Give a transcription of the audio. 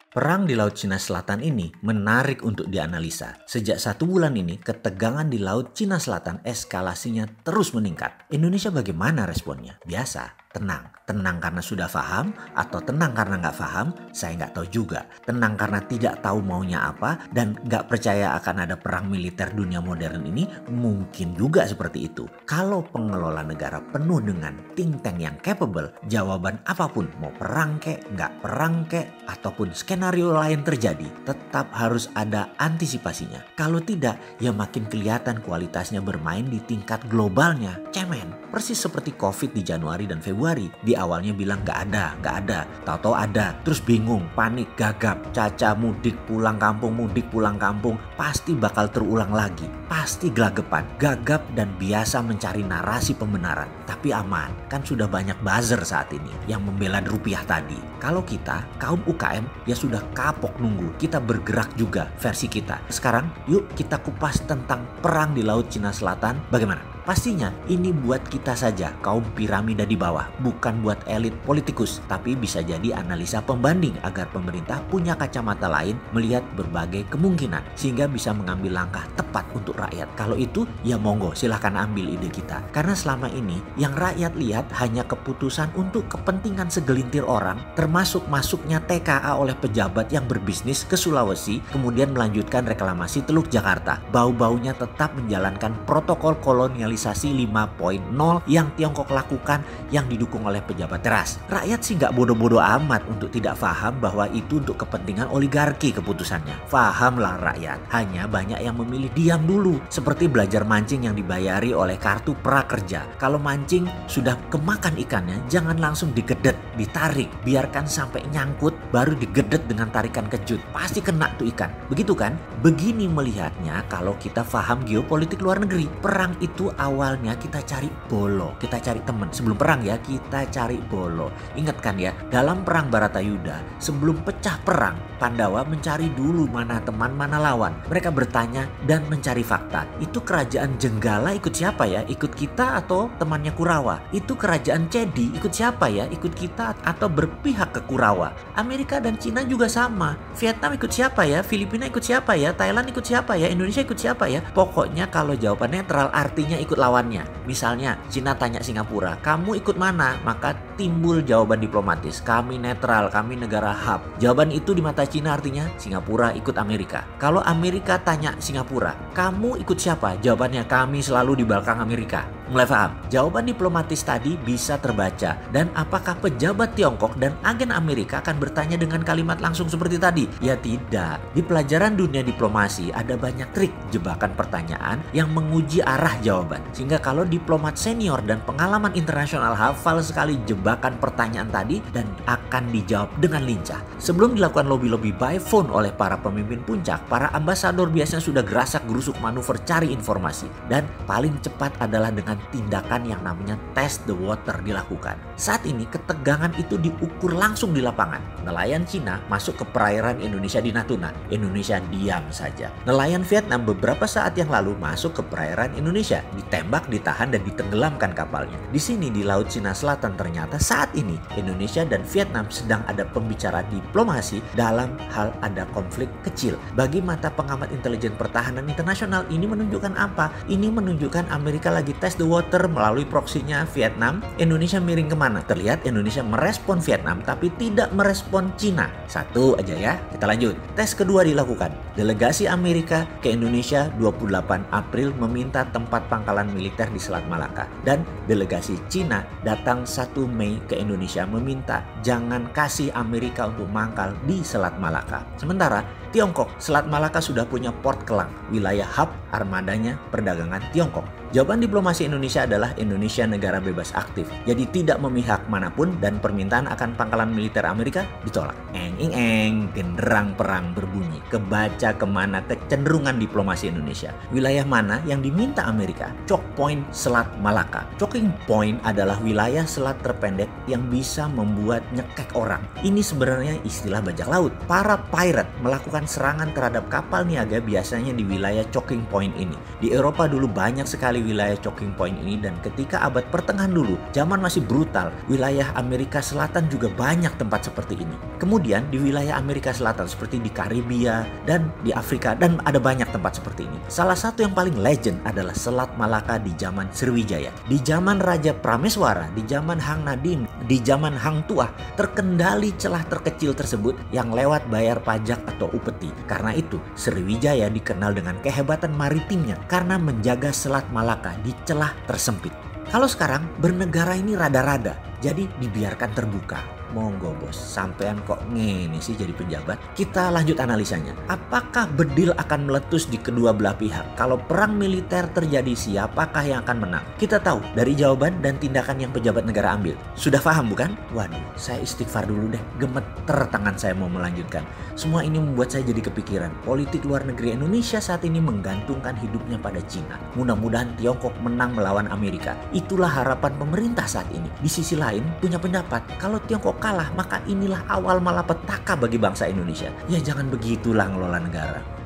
Perang di Laut Cina Selatan ini menarik untuk dianalisa. Sejak 1 bulan ini, ketegangan di Laut Cina Selatan eskalasinya terus meningkat. Indonesia bagaimana responnya? Biasa, tenang. Tenang karena sudah paham atau tenang karena nggak paham? Saya nggak tahu juga. Tenang karena tidak tahu maunya apa dan nggak percaya akan ada perang militer dunia modern ini? Mungkin juga seperti itu. Kalau pengelola negara penuh dengan think tank yang capable, jawaban apapun, mau perang kek, nggak perang kek, ataupun skenario lain terjadi, tetap harus ada antisipasinya. Kalau tidak, ya makin kelihatan kualitasnya bermain di tingkat globalnya. Cemen, persis seperti COVID di Januari dan Februari. Di awalnya bilang nggak ada. Tahu-tahu ada, terus bingung, panik, gagap. Caca mudik pulang kampung, pasti bakal terulang lagi. Pasti gelagapan, gagap dan biasa mencari narasi pembenaran. Tapi aman, kan sudah banyak buzzer saat ini yang membela rupiah tadi. Kalau kita, kaum UKM, ya sudah kapok nunggu. Kita bergerak juga versi kita. Sekarang yuk kita kupas tentang perang di Laut Cina Selatan. Bagaimana? Pastinya ini buat kita saja, kaum piramida di bawah, bukan buat elit politikus, tapi bisa jadi analisa pembanding agar pemerintah punya kacamata lain melihat berbagai kemungkinan sehingga bisa mengambil langkah tepat untuk rakyat. Kalau itu ya monggo silahkan ambil ide kita. Karena selama ini yang rakyat lihat hanya keputusan untuk kepentingan segelintir orang, termasuk masuknya TKA oleh pejabat yang berbisnis ke Sulawesi, kemudian melanjutkan reklamasi Teluk Jakarta. Bau-baunya tetap menjalankan protokol kolonialisasi 5.0 yang Tiongkok lakukan yang didukung oleh pejabat teras. Rakyat sih nggak bodoh-bodoh amat untuk tidak paham bahwa itu untuk kepentingan oligarki keputusannya. Fahamlah rakyat, hanya banyak yang memilih diam dulu. Seperti belajar mancing yang dibayari oleh kartu prakerja. Kalau mancing sudah kemakan ikannya, jangan langsung digedet, ditarik. Biarkan sampai nyangkut, baru digedet dengan tarikan kejut. Pasti kena tuh ikan. Begitu kan? Begini melihatnya kalau kita paham geopolitik luar negeri. Perang itu awalnya kita cari bolo, kita cari teman. Sebelum perang ya, kita cari bolo. Ingat kan ya, dalam perang Baratayuda, sebelum pecah perang, Pandawa mencari dulu mana teman, mana lawan. Mereka bertanya dan mencari fakta. Itu kerajaan Jenggala ikut siapa ya? Ikut kita atau temannya Kurawa? Itu kerajaan Cedi ikut siapa ya? Ikut kita atau berpihak ke Kurawa? Amerika dan Cina juga sama. Vietnam ikut siapa ya? Filipina ikut siapa ya? Thailand ikut siapa ya? Indonesia ikut siapa ya? Pokoknya kalau jawaban netral artinya ikut lawannya. Misalnya Cina tanya Singapura, kamu ikut mana? Maka timbul jawaban diplomatis, kami netral, kami negara hub. Jawaban itu di mata Cina artinya Singapura ikut Amerika. Kalau Amerika tanya Singapura, kamu ikut siapa? Jawabannya kami selalu di belakang Amerika. Mulai paham? Jawaban diplomatis tadi bisa terbaca. Dan apakah pejabat Tiongkok dan agen Amerika akan bertanya dengan kalimat langsung seperti tadi? Ya tidak. Di pelajaran dunia diplomasi ada banyak trik jebakan pertanyaan yang menguji arah jawaban. Sehingga kalau diplomat senior dan pengalaman internasional hafal sekali jebakan pertanyaan tadi dan akan dijawab dengan lincah. Sebelum dilakukan lobby-lobby by phone oleh para pemimpin puncak, para ambasador biasanya sudah gerasak gerusuk manuver cari informasi. Dan paling cepat adalah dengan tindakan yang namanya test the water dilakukan. Saat ini ketegangan itu diukur langsung di lapangan. Nelayan Cina masuk ke perairan Indonesia di Natuna. Indonesia diam saja. Nelayan Vietnam beberapa saat yang lalu masuk ke perairan Indonesia. Ditembak, ditahan dan ditenggelamkan kapalnya. Di sini di Laut Cina Selatan ternyata saat ini Indonesia dan Vietnam sedang ada pembicaraan diplomasi dalam hal ada konflik kecil. Bagi mata pengamat intelijen pertahanan internasional ini menunjukkan apa? Ini menunjukkan Amerika lagi test the water melalui proksinya Vietnam. Indonesia miring kemana? Terlihat Indonesia merespon Vietnam tapi tidak merespon Cina. Satu aja ya, kita lanjut. Tes kedua dilakukan. Delegasi Amerika ke Indonesia 28 April meminta tempat pangkalan militer di Selat Malaka. Dan delegasi Cina datang 1 Mei ke Indonesia meminta jangan kasih Amerika untuk mangkal di Selat Malaka. Sementara Tiongkok, Selat Malaka sudah punya port Kelang, wilayah hub armadanya perdagangan Tiongkok. Jawaban diplomasi Indonesia adalah Indonesia negara bebas aktif, jadi tidak memihak manapun dan permintaan akan pangkalan militer Amerika ditolak. Genderang perang berbunyi. Kebaca kemana kecenderungan diplomasi Indonesia. Wilayah mana yang diminta Amerika? Choke Point Selat Malaka. Choking Point adalah wilayah selat terpendek yang bisa membuat nyekek orang. Ini sebenarnya istilah bajak laut. Para pirate melakukan melakukan serangan terhadap kapal niaga biasanya di wilayah choking point ini. Di Eropa dulu banyak sekali wilayah choking point ini, dan ketika abad pertengahan dulu, zaman masih brutal, wilayah Amerika Selatan juga banyak tempat seperti ini. Kemudian di wilayah Amerika Selatan seperti di Karibia dan di Afrika, dan ada banyak tempat seperti ini. Salah satu yang paling legend adalah Selat Malaka di zaman Sriwijaya. Di zaman Raja Prameswara, di zaman Hang Nadim, di zaman Hang Tuah, terkendali celah terkecil tersebut yang lewat bayar pajak atau upeti. Karena itu, Sriwijaya dikenal dengan kehebatan maritimnya karena menjaga Selat Malaka di celah tersempit. Kalau sekarang bernegara ini rada-rada, jadi dibiarkan terbuka. Monggo bos, sampean kok ngene sih jadi pejabat? Kita lanjut analisanya. Apakah bedil akan meletus di kedua belah pihak? Kalau perang militer terjadi, siapakah yang akan menang? Kita tahu dari jawaban dan tindakan yang pejabat negara ambil. Sudah paham bukan? Waduh, saya istighfar dulu deh. Gemeter tangan saya mau melanjutkan. Semua ini membuat saya jadi kepikiran. Politik luar negeri Indonesia saat ini menggantungkan hidupnya pada Cina. Mudah-mudahan Tiongkok menang melawan Amerika. Itulah harapan pemerintah saat ini. Di sisi lain, punya pendapat, kalau Tiongkok kalah, maka inilah awal malapetaka bagi bangsa Indonesia. Ya jangan begitulah ngelola negara.